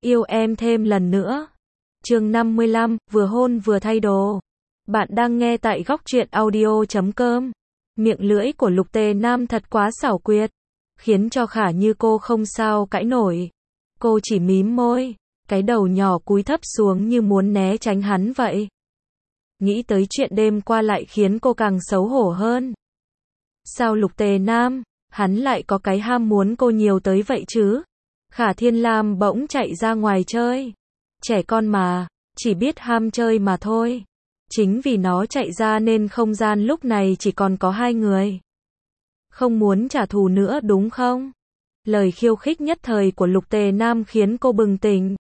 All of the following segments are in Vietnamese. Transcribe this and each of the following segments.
Yêu em thêm lần nữa. Chương 55, vừa hôn vừa thay đồ. Bạn đang nghe tại góc truyện audio.com. Miệng lưỡi của Lục Tề Nam thật quá xảo quyệt, khiến cho Khả Như cô không sao cãi nổi. Cô chỉ mím môi, cái đầu nhỏ cúi thấp xuống như muốn né tránh hắn vậy. Nghĩ tới chuyện đêm qua lại khiến cô càng xấu hổ hơn. Sao Lục Tề Nam, hắn lại có cái ham muốn cô nhiều tới vậy chứ? Khả Thiên Lam bỗng chạy ra ngoài chơi. Trẻ con mà, chỉ biết ham chơi mà thôi. Chính vì nó chạy ra nên không gian lúc này chỉ còn có hai người. Không muốn trả thù nữa đúng không? Lời khiêu khích nhất thời của Lục Tề Nam khiến cô bừng tỉnh.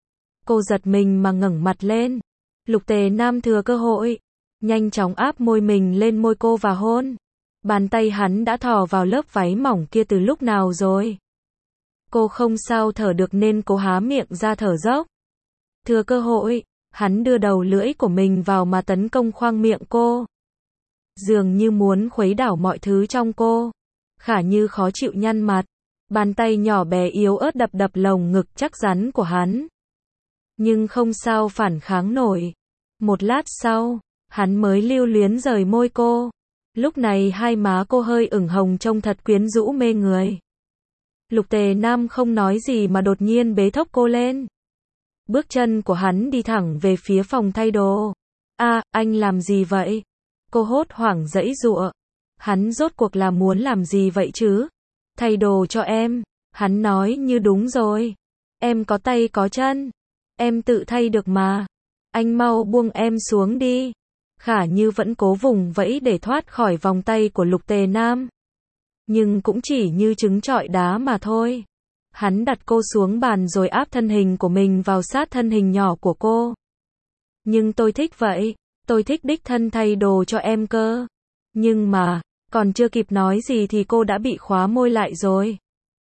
Cô giật mình mà ngẩng mặt lên. Lục Tề Nam thừa cơ hội, nhanh chóng áp môi mình lên môi cô và hôn. Bàn tay hắn đã thò vào lớp váy mỏng kia từ lúc nào rồi. Cô không sao thở được nên cố há miệng ra thở dốc. Thừa cơ hội, hắn đưa đầu lưỡi của mình vào mà tấn công khoang miệng cô. Dường như muốn khuấy đảo mọi thứ trong cô. Khả Như khó chịu nhăn mặt. Bàn tay nhỏ bé yếu ớt đập đập lồng ngực chắc rắn của hắn. Nhưng không sao phản kháng nổi. Một lát sau, hắn mới lưu luyến rời môi cô. Lúc này hai má cô hơi ửng hồng trông thật quyến rũ mê người. Lục Tề Nam không nói gì mà đột nhiên bế thốc cô lên. Bước chân của hắn đi thẳng về phía phòng thay đồ. Anh làm gì vậy? Cô hốt hoảng giãy giụa. Hắn rốt cuộc là muốn làm gì vậy chứ? Thay đồ cho em. Hắn nói như đúng rồi. Em có tay có chân. Em tự thay được mà. Anh mau buông em xuống đi. Khả Như vẫn cố vùng vẫy để thoát khỏi vòng tay của Lục Tề Nam. Nhưng cũng chỉ như trứng trọi đá mà thôi. Hắn đặt cô xuống bàn rồi áp thân hình của mình vào sát thân hình nhỏ của cô. Nhưng tôi thích vậy. Tôi thích đích thân thay đồ cho em cơ. Nhưng mà, còn chưa kịp nói gì thì cô đã bị khóa môi lại rồi.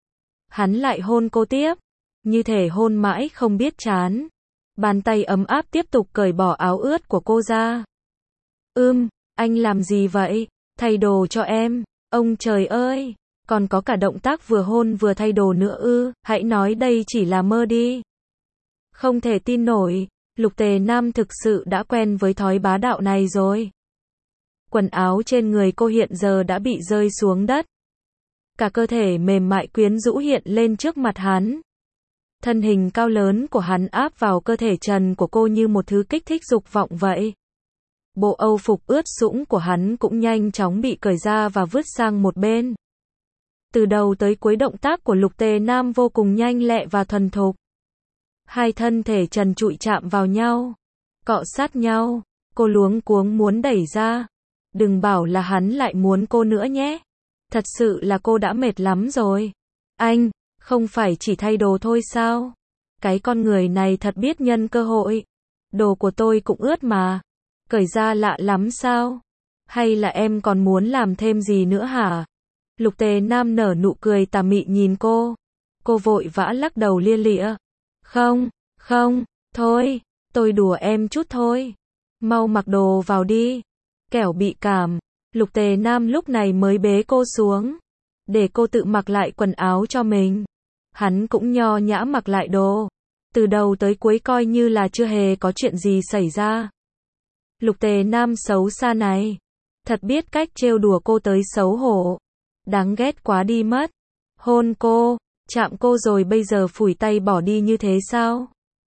Hắn lại hôn cô tiếp. Như thể hôn mãi không biết chán. Bàn tay ấm áp tiếp tục cởi bỏ áo ướt của cô ra. Anh làm gì vậy? Thay đồ cho em. Ông trời ơi, còn có cả động tác vừa hôn vừa thay đồ nữa ư? Hãy nói đây chỉ là mơ đi. Không thể tin nổi, Lục Tề Nam thực sự đã quen với thói bá đạo này rồi. Quần áo trên người cô hiện giờ đã bị rơi xuống đất. Cả cơ thể mềm mại quyến rũ hiện lên trước mặt hắn. Thân hình cao lớn của hắn áp vào cơ thể trần của cô như một thứ kích thích dục vọng vậy. Bộ âu phục ướt sũng của hắn cũng nhanh chóng bị cởi ra và vứt sang một bên. Từ đầu tới cuối động tác của Lục Tề Nam vô cùng nhanh lẹ và thuần thục. Hai thân thể trần trụi chạm vào nhau, cọ sát nhau, cô luống cuống muốn đẩy ra. Đừng bảo là hắn lại muốn cô nữa nhé. Thật sự là cô đã mệt lắm rồi. Anh, không phải chỉ thay đồ thôi sao? Cái con người này thật biết nhân cơ hội. Đồ của tôi cũng ướt mà. Cởi ra lạ lắm sao? Hay là em còn muốn làm thêm gì nữa hả? Lục Tề Nam nở nụ cười tà mị nhìn cô. Cô vội vã lắc đầu lia lịa. Không, thôi, tôi đùa em chút thôi. Mau mặc đồ vào đi. Kẻo bị cảm. Lục Tề Nam lúc này mới bế cô xuống. Để cô tự mặc lại quần áo cho mình. Hắn cũng nho nhã mặc lại đồ. Từ đầu tới cuối coi như là chưa hề có chuyện gì xảy ra. Lục Tề Nam xấu xa này. Thật biết cách trêu đùa cô tới xấu hổ. Đáng ghét quá đi mất. Hôn cô, chạm cô rồi bây giờ phủi tay bỏ đi như thế sao?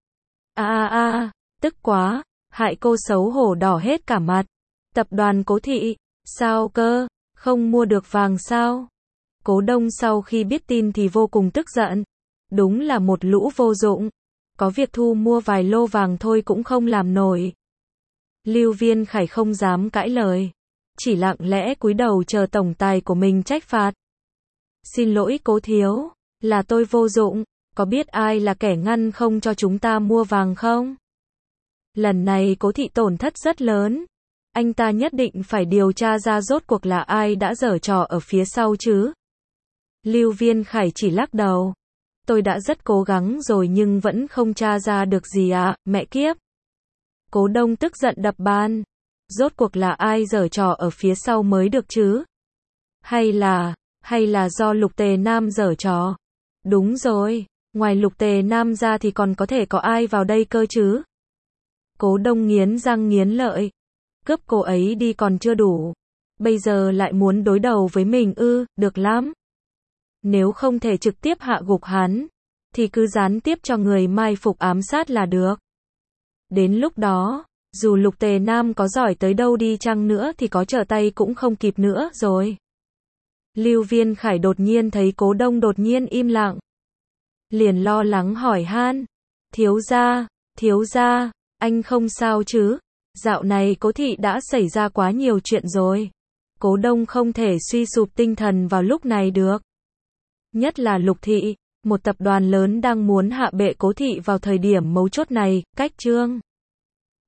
Tức quá, hại cô xấu hổ đỏ hết cả mặt. Tập đoàn Cố Thị, sao cơ, không mua được vàng sao? Cố Đông sau khi biết tin thì vô cùng tức giận. Đúng là một lũ vô dụng. Có việc thu mua vài lô vàng thôi cũng không làm nổi. Lưu Viên Khải không dám cãi lời. Chỉ lặng lẽ cúi đầu chờ tổng tài của mình trách phạt. Xin lỗi Cố thiếu, là tôi vô dụng. Có biết ai là kẻ ngăn không cho chúng ta mua vàng không? Lần này Cố Thị tổn thất rất lớn. Anh ta nhất định phải điều tra ra rốt cuộc là ai đã giở trò ở phía sau chứ. Lưu Viên Khải chỉ lắc đầu. Tôi đã rất cố gắng rồi nhưng vẫn không tra ra được gì ạ, mẹ kiếp. Cố Đông tức giận đập bàn. Rốt cuộc là ai giở trò ở phía sau mới được chứ? Hay là do Lục Tề Nam giở trò? Đúng rồi, Ngoài Lục Tề Nam ra thì còn có thể có ai vào đây cơ chứ? Cố Đông nghiến răng nghiến lợi. Cướp cô ấy đi còn chưa đủ. Bây giờ lại muốn đối đầu với mình ư, được lắm. Nếu không thể trực tiếp hạ gục hắn, thì cứ gián tiếp cho người mai phục ám sát là được. Đến lúc đó, dù Lục Tề Nam có giỏi tới đâu đi chăng nữa thì có trở tay cũng không kịp nữa rồi. Lưu Viên Khải đột nhiên thấy Cố Đông đột nhiên im lặng. Liền lo lắng hỏi han. Thiếu gia, anh không sao chứ? Dạo này Cố thị đã xảy ra quá nhiều chuyện rồi. Cố Đông không thể suy sụp tinh thần vào lúc này được. Nhất là Lục thị, một tập đoàn lớn đang muốn hạ bệ Cố thị vào thời điểm mấu chốt này, cách Trương